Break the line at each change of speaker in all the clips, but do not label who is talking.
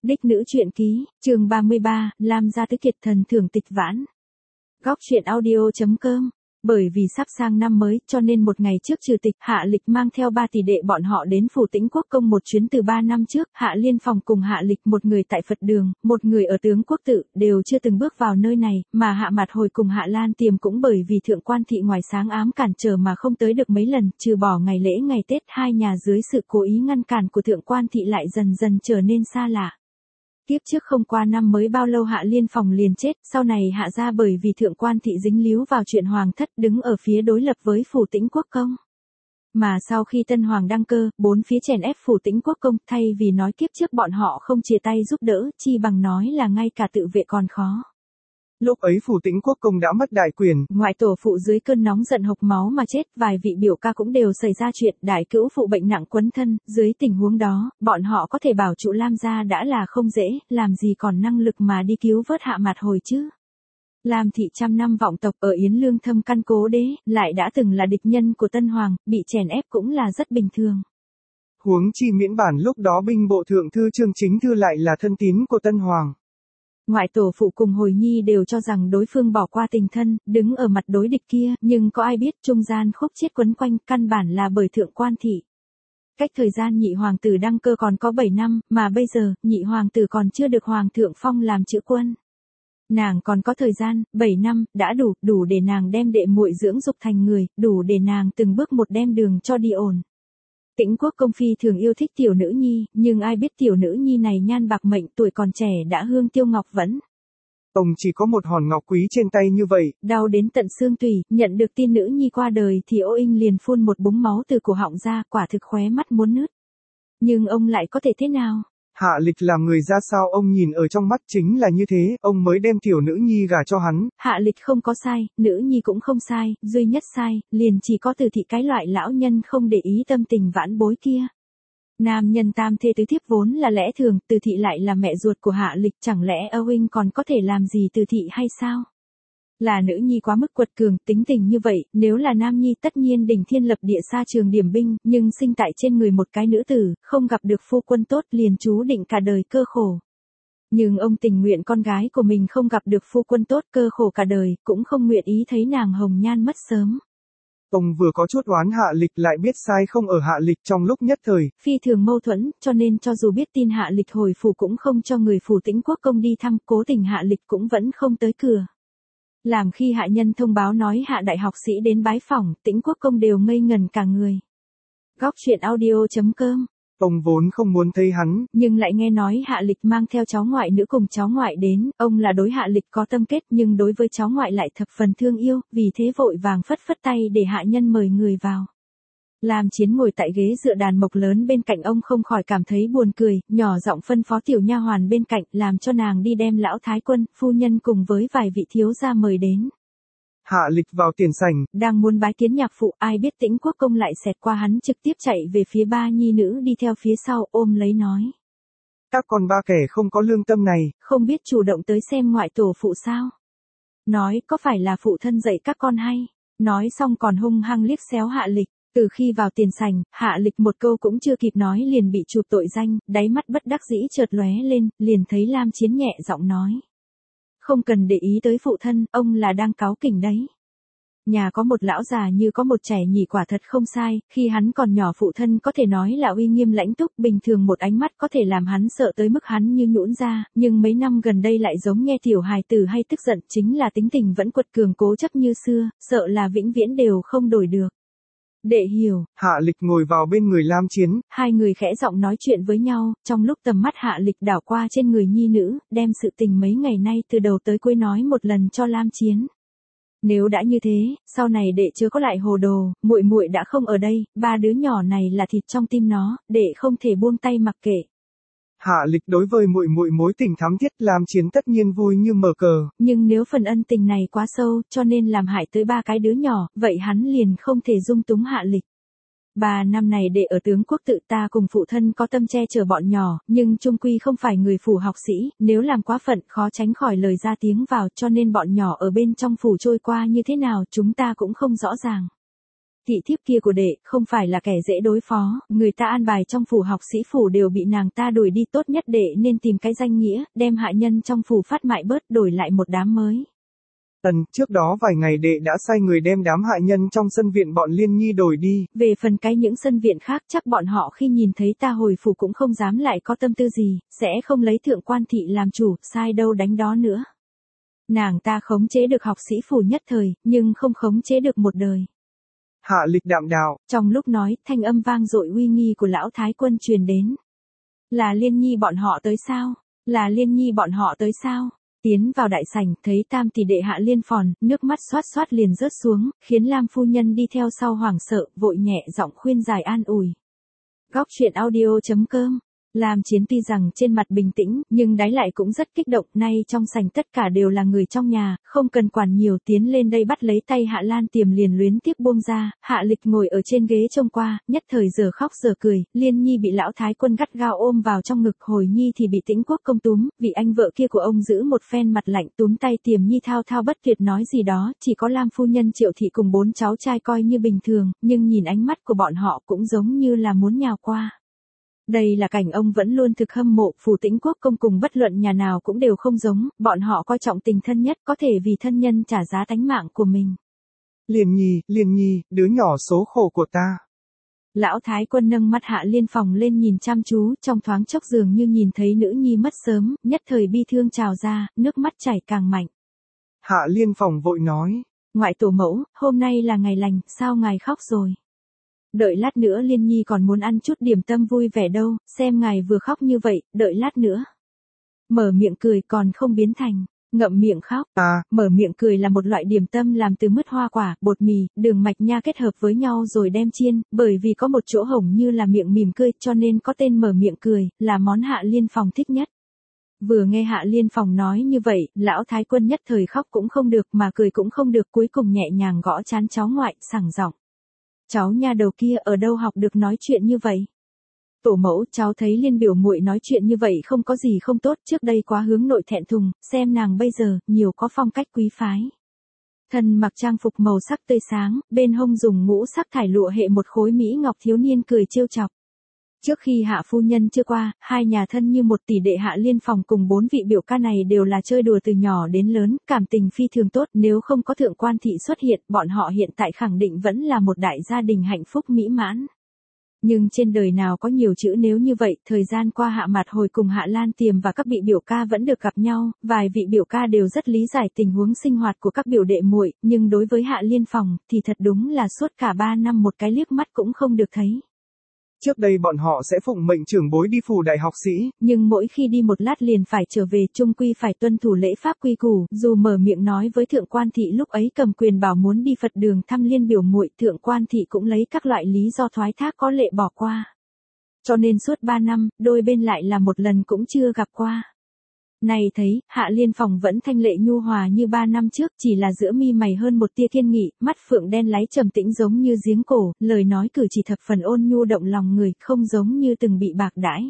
Đích nữ truyện ký, chương 33, Lam gia tứ kiệt thần thưởng tịch vãn. Góc truyện audio.com. Bởi vì sắp sang năm mới, cho nên một ngày trước trừ tịch, Hạ Lịch mang theo 3 tỷ đệ bọn họ đến phủ Tĩnh Quốc công một chuyến từ 3 năm trước. Hạ Liên Phòng cùng Hạ Lịch, một người tại Phật đường, một người ở Tướng Quốc tự, đều chưa từng bước vào nơi này, mà Hạ Mạt Hồi cùng Hạ Lan Tiềm cũng bởi vì thượng quan thị ngoài sáng ám cản trở mà không tới được mấy lần, trừ bỏ ngày lễ ngày Tết, hai nhà dưới sự cố ý ngăn cản của thượng quan thị lại dần dần trở nên xa lạ. Tiếp trước không qua năm mới bao lâu Hạ Liên Phòng liền chết, sau này Hạ gia bởi vì thượng quan thị dính líu vào chuyện hoàng thất đứng ở phía đối lập với phủ Tĩnh Quốc công. Mà sau khi tân hoàng đăng cơ, bốn phía chèn ép phủ Tĩnh Quốc công, thay vì nói kiếp trước bọn họ không chia tay giúp đỡ, chi bằng nói là ngay cả tự vệ còn khó.
Lúc ấy phủ Tĩnh Quốc công đã mất đại quyền,
ngoại tổ phụ dưới cơn nóng giận hộc máu mà chết, vài vị biểu ca cũng đều xảy ra chuyện, đại cữu phụ bệnh nặng quấn thân, dưới tình huống đó, bọn họ có thể bảo trụ Lam gia đã là không dễ, làm gì còn năng lực mà đi cứu vớt Hạ Mạt Hồi chứ. Lam thị trăm năm vọng tộc ở Yến Lương thâm căn cố đế, lại đã từng là địch nhân của tân hoàng, bị chèn ép cũng là rất bình thường.
Huống chi miễn bản lúc đó binh bộ thượng thư Trương Chính Thư lại là thân tín của tân hoàng.
Ngoại tổ phụ cùng Hồi Nhi đều cho rằng đối phương bỏ qua tình thân, đứng ở mặt đối địch kia, nhưng có ai biết trung gian khúc chiết quấn quanh, căn bản là bởi thượng quan thị. Cách thời gian nhị hoàng tử đăng cơ còn có 7 năm, mà bây giờ, nhị hoàng tử còn chưa được hoàng thượng phong làm chữ quân. Nàng còn có thời gian, 7 năm, đã đủ để nàng đem đệ muội dưỡng dục thành người, đủ để nàng từng bước một đem đường cho đi ổn. Tĩnh Quốc công phi thường yêu thích tiểu nữ nhi, nhưng ai biết tiểu nữ nhi này nhan bạc mệnh, tuổi còn trẻ đã hương tiêu ngọc vẫn.
Ông chỉ có một hòn ngọc quý trên tay như vậy.
Đau đến tận xương tủy, nhận được tin nữ nhi qua đời thì Ô Inh liền phun một búng máu từ cổ họng ra, quả thực khóe mắt muốn nứt. Nhưng ông lại có thể thế nào?
Hạ Lịch làm người ra sao ông nhìn ở trong mắt chính là như thế, ông mới đem tiểu nữ nhi gả cho hắn.
Hạ Lịch không có sai, nữ nhi cũng không sai, duy nhất sai, liền chỉ có Từ thị cái loại lão nhân không để ý tâm tình vãn bối kia. Nam nhân tam thê tứ thiếp vốn là lẽ thường, Từ thị lại là mẹ ruột của Hạ Lịch, chẳng lẽ Âu Inh còn có thể làm gì Từ thị hay sao? Là nữ nhi quá mức quật cường, tính tình như vậy, nếu là nam nhi tất nhiên đỉnh thiên lập địa xa trường điểm binh, nhưng sinh tại trên người một cái nữ tử, không gặp được phu quân tốt liền chú định cả đời cơ khổ. Nhưng ông tình nguyện con gái của mình không gặp được phu quân tốt cơ khổ cả đời, cũng không nguyện ý thấy nàng hồng nhan mất sớm.
Ông vừa có chút oán Hạ Lịch lại biết sai không ở Hạ Lịch trong lúc nhất thời.
Phi thường mâu thuẫn, cho nên cho dù biết tin Hạ Lịch hồi phủ cũng không cho người phủ Tĩnh Quốc công đi thăm, cố tình Hạ Lịch cũng vẫn không tới cửa. Làm khi hạ nhân thông báo nói Hạ đại học sĩ đến bái phỏng, Tĩnh Quốc công đều ngây ngần cả người. Góc truyện audio.com.
Ông vốn không muốn thấy hắn,
nhưng lại nghe nói Hạ Lịch mang theo cháu ngoại nữ cùng cháu ngoại đến, ông là đối Hạ Lịch có tâm kết nhưng đối với cháu ngoại lại thập phần thương yêu, vì thế vội vàng phất phất tay để hạ nhân mời người vào. Lam Chiến ngồi tại ghế dựa đàn mộc lớn bên cạnh ông không khỏi cảm thấy buồn cười, nhỏ giọng phân phó tiểu nha hoàn bên cạnh làm cho nàng đi đem lão thái quân, phu nhân cùng với vài vị thiếu gia mời đến.
Hạ Lịch vào tiền sảnh,
đang muốn bái kiến nhạc phụ, ai biết Tĩnh Quốc công lại xẹt qua hắn trực tiếp chạy về phía ba nhi nữ đi theo phía sau ôm lấy nói.
Các con ba kẻ không có lương tâm này,
không biết chủ động tới xem ngoại tổ phụ sao? Nói có phải là phụ thân dạy các con hay? Nói xong còn hung hăng liếc xéo Hạ Lịch. Từ khi vào tiền sảnh, Hạ Lịch một câu cũng chưa kịp nói liền bị chụp tội danh, đáy mắt bất đắc dĩ chợt lóe lên, liền thấy Lam Chiến nhẹ giọng nói. Không cần để ý tới phụ thân, ông là đang cáu kỉnh đấy. Nhà có một lão già như có một trẻ nhỉ, quả thật không sai, khi hắn còn nhỏ phụ thân có thể nói là uy nghiêm lãnh túc, bình thường một ánh mắt có thể làm hắn sợ tới mức hắn như nhũn ra, nhưng mấy năm gần đây lại giống nghe tiểu hài tử hay tức giận, chính là tính tình vẫn quật cường cố chấp như xưa, sợ là vĩnh viễn đều không đổi được. Đệ hiểu.
Hạ Lịch ngồi vào bên người Lam Chiến.
Hai người khẽ giọng nói chuyện với nhau, trong lúc tầm mắt Hạ Lịch đảo qua trên người nhi nữ, đem sự tình mấy ngày nay từ đầu tới cuối nói một lần cho Lam Chiến. Nếu đã như thế, sau này đệ chưa có lại hồ đồ, muội muội đã không ở đây, ba đứa nhỏ này là thịt trong tim nó, đệ không thể buông tay mặc kệ.
Hạ Lịch đối với muội muội mối tình thắm thiết Lam Chiến tất nhiên vui như mở cờ.
Nhưng nếu phần ân tình này quá sâu, cho nên làm hại tới ba cái đứa nhỏ, vậy hắn liền không thể dung túng Hạ Lịch. 3 năm này đệ ở Tướng Quốc tự ta cùng phụ thân có tâm che chở bọn nhỏ, nhưng chung quy không phải người phủ học sĩ, nếu làm quá phận khó tránh khỏi lời ra tiếng vào, cho nên bọn nhỏ ở bên trong phủ trôi qua như thế nào chúng ta cũng không rõ ràng. Thị thiếp kia của đệ không phải là kẻ dễ đối phó, người ta an bài trong phủ học sĩ phủ đều bị nàng ta đuổi đi, tốt nhất đệ nên tìm cái danh nghĩa, đem hạ nhân trong phủ phát mại bớt, đổi lại một đám mới.
Trước đó vài ngày đệ đã sai người đem đám hạ nhân trong sân viện bọn Liên Nhi đổi đi.
Về phần cái những sân viện khác chắc bọn họ khi nhìn thấy ta hồi phủ cũng không dám lại có tâm tư gì, sẽ không lấy thượng quan thị làm chủ, sai đâu đánh đó nữa. Nàng ta khống chế được học sĩ phủ nhất thời, nhưng không khống chế được một đời.
Hạ Lịch đạm đạo.
Trong lúc nói, thanh âm vang dội uy nghi của lão thái quân truyền đến. Là Liên Nhi bọn họ tới sao? Là Liên Nhi bọn họ tới sao? Tiến vào đại sảnh, thấy tam tỷ đệ Hạ Liên Phòn, nước mắt xoát xoát liền rớt xuống, khiến Lam phu nhân đi theo sau hoảng sợ, vội nhẹ giọng khuyên giải an ủi. Góc truyện audio.com. Lam Chiến tuy rằng trên mặt bình tĩnh, nhưng đáy lại cũng rất kích động, nay trong sảnh tất cả đều là người trong nhà, không cần quản nhiều, tiến lên đây bắt lấy tay Hạ Lan Tiềm liền luyến tiếc buông ra, Hạ Lịch ngồi ở trên ghế trông qua, nhất thời giờ khóc giờ cười, Liên Nhi bị lão thái quân gắt gao ôm vào trong ngực, Hồi Nhi thì bị Tĩnh Quốc công túm, vị anh vợ kia của ông giữ một phen mặt lạnh túm tay Tiềm Nhi thao thao bất tuyệt nói gì đó, chỉ có Lam phu nhân Triệu thị cùng 4 cháu trai coi như bình thường, nhưng nhìn ánh mắt của bọn họ cũng giống như là muốn nhào qua. Đây là cảnh ông vẫn luôn thực hâm mộ, phủ Tĩnh Quốc công cùng bất luận nhà nào cũng đều không giống, bọn họ coi trọng tình thân nhất, có thể vì thân nhân trả giá tánh mạng của mình.
Liên Nhi, đứa nhỏ số khổ của ta.
Lão thái quân nâng mắt Hạ Liên Phòng lên nhìn chăm chú, trong thoáng chốc dường như nhìn thấy nữ nhi mất sớm, nhất thời bi thương trào ra, nước mắt chảy càng mạnh.
Hạ Liên Phòng vội nói.
Ngoại tổ mẫu, hôm nay là ngày lành, sao ngài khóc rồi? Đợi lát nữa Liên Nhi còn muốn ăn chút điểm tâm vui vẻ đâu, xem ngài vừa khóc như vậy, đợi lát nữa. Mở miệng cười còn không biến thành, ngậm miệng khóc. Mở miệng cười là một loại điểm tâm làm từ mứt hoa quả, bột mì, đường mạch nha kết hợp với nhau rồi đem chiên, bởi vì có một chỗ hổng như là miệng mỉm cười cho nên có tên mở miệng cười, là món Hạ Liên Phòng thích nhất. Vừa nghe Hạ Liên Phòng nói như vậy, lão thái quân nhất thời khóc cũng không được mà cười cũng không được, cuối cùng nhẹ nhàng gõ trán cháu ngoại, sảng giọng. Cháu nha đầu kia ở đâu học được nói chuyện như vậy? Tổ mẫu, cháu thấy Liên biểu muội nói chuyện như vậy không có gì không tốt, trước đây quá hướng nội thẹn thùng, xem nàng bây giờ, nhiều có phong cách quý phái. Thân mặc trang phục màu sắc tươi sáng, bên hông dùng ngũ sắc thải lụa hệ một khối mỹ ngọc, thiếu niên cười trêu chọc. Trước khi Hạ phu nhân chưa qua, hai nhà thân như một tỷ đệ Hạ Liên Phòng cùng 4 vị biểu ca này đều là chơi đùa từ nhỏ đến lớn, cảm tình phi thường tốt, nếu không có thượng quan thị xuất hiện, bọn họ hiện tại khẳng định vẫn là một đại gia đình hạnh phúc mỹ mãn. Nhưng trên đời nào có nhiều chữ nếu như vậy, thời gian qua Hạ Mạt Hồi cùng Hạ Lan Tiềm và các vị biểu ca vẫn được gặp nhau, vài vị biểu ca đều rất lý giải tình huống sinh hoạt của các biểu đệ muội, nhưng đối với Hạ Liên Phòng thì thật đúng là suốt cả 3 năm một cái liếc mắt cũng không được thấy.
Trước đây bọn họ sẽ phụng mệnh trưởng bối đi phủ đại học sĩ,
nhưng mỗi khi đi một lát liền phải trở về, chung quy phải tuân thủ lễ pháp quy củ, dù mở miệng nói với thượng quan thị lúc ấy cầm quyền bảo muốn đi Phật đường thăm Liên biểu muội, thượng quan thị cũng lấy các loại lý do thoái thác có lệ bỏ qua. Cho nên suốt 3 năm, đôi bên lại là một lần cũng chưa gặp qua. Này thấy, Hạ Liên Phòng vẫn thanh lệ nhu hòa như 3 năm trước, chỉ là giữa mi mày hơn một tia kiên nghị, mắt phượng đen láy trầm tĩnh giống như giếng cổ, lời nói cử chỉ thập phần ôn nhu động lòng người, không giống như từng bị bạc đãi.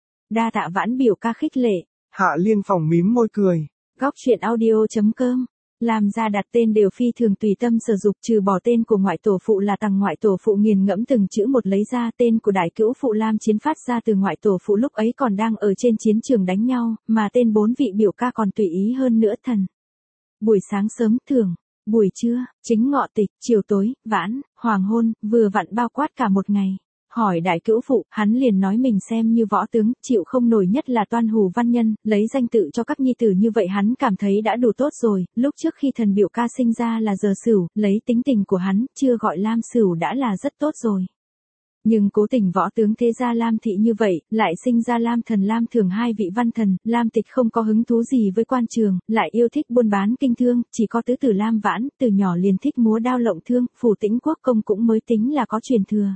Đa tạ Vãn biểu ca khích lệ.
Hạ Liên Phòng mím môi cười.
Góc truyện audio.com. Làm ra đặt tên đều phi thường tùy tâm sử dụng, trừ bỏ tên của ngoại tổ phụ là Tằng ngoại tổ phụ nghiền ngẫm từng chữ một lấy ra, tên của đại cữu phụ Lam Chiến phát ra từ ngoại tổ phụ lúc ấy còn đang ở trên chiến trường đánh nhau, mà tên 4 vị biểu ca còn tùy ý hơn nữa thần. Buổi sáng sớm thường, buổi trưa, chính ngọ tịch, chiều tối, vãn, hoàng hôn, vừa vặn bao quát cả một ngày. Hỏi đại cữu phụ, hắn liền nói mình xem như võ tướng, chịu không nổi nhất là Toan Hù Văn Nhân, lấy danh tự cho các nhi tử như vậy hắn cảm thấy đã đủ tốt rồi, lúc trước khi thần biểu ca sinh ra là Giờ Sửu, lấy tính tình của hắn, chưa gọi Lam Sửu đã là rất tốt rồi. Nhưng cố tình võ tướng thế gia Lam thị như vậy, lại sinh ra Lam Thần Lam Thường 2 vị văn thần, Lam Tịch không có hứng thú gì với quan trường, lại yêu thích buôn bán kinh thương, chỉ có tứ tử Lam Vãn, từ nhỏ liền thích múa đao lộng thương, phủ Tĩnh Quốc công cũng mới tính là có truyền thừa.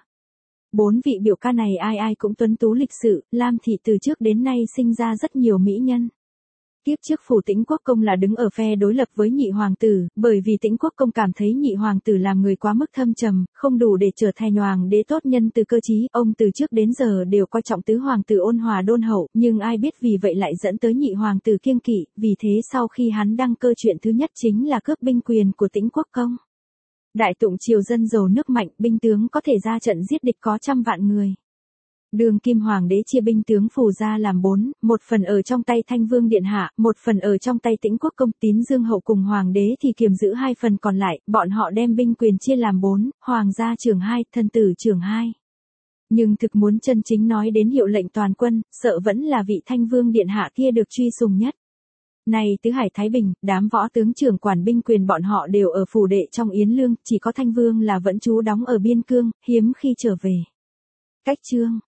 4 vị biểu ca này ai ai cũng tuấn tú lịch sự, Lam thị từ trước đến nay sinh ra rất nhiều mỹ nhân. Kiếp trước phủ Tĩnh Quốc công là đứng ở phe đối lập với nhị hoàng tử, bởi vì Tĩnh Quốc công cảm thấy nhị hoàng tử làm người quá mức thâm trầm, không đủ để trở thành hoàng đế tốt nhân từ cơ trí, ông từ trước đến giờ đều coi trọng tứ hoàng tử ôn hòa đôn hậu, nhưng ai biết vì vậy lại dẫn tới nhị hoàng tử kiêng kỵ, vì thế sau khi hắn đăng cơ chuyện thứ nhất chính là cướp binh quyền của Tĩnh Quốc công. Đại tụng triều dân giàu nước mạnh, binh tướng có thể ra trận giết địch có trăm vạn người. Đường Kim Hoàng đế chia binh tướng phù ra làm 4, một phần ở trong tay Thanh Vương Điện Hạ, một phần ở trong tay Tĩnh Quốc Công. Tín Dương Hậu cùng Hoàng đế thì kiềm giữ 2 phần còn lại, bọn họ đem binh quyền chia làm 4, Hoàng gia trưởng 2, thân tử trưởng 2. Nhưng thực muốn chân chính nói đến hiệu lệnh toàn quân, sợ vẫn là vị Thanh Vương Điện Hạ kia được truy sùng nhất. Này tứ hải Thái Bình, đám võ tướng trưởng quản binh quyền bọn họ đều ở phủ đệ trong Yến Lương, chỉ có Thanh Vương là vẫn trú đóng ở biên cương, hiếm khi trở về. Cách chương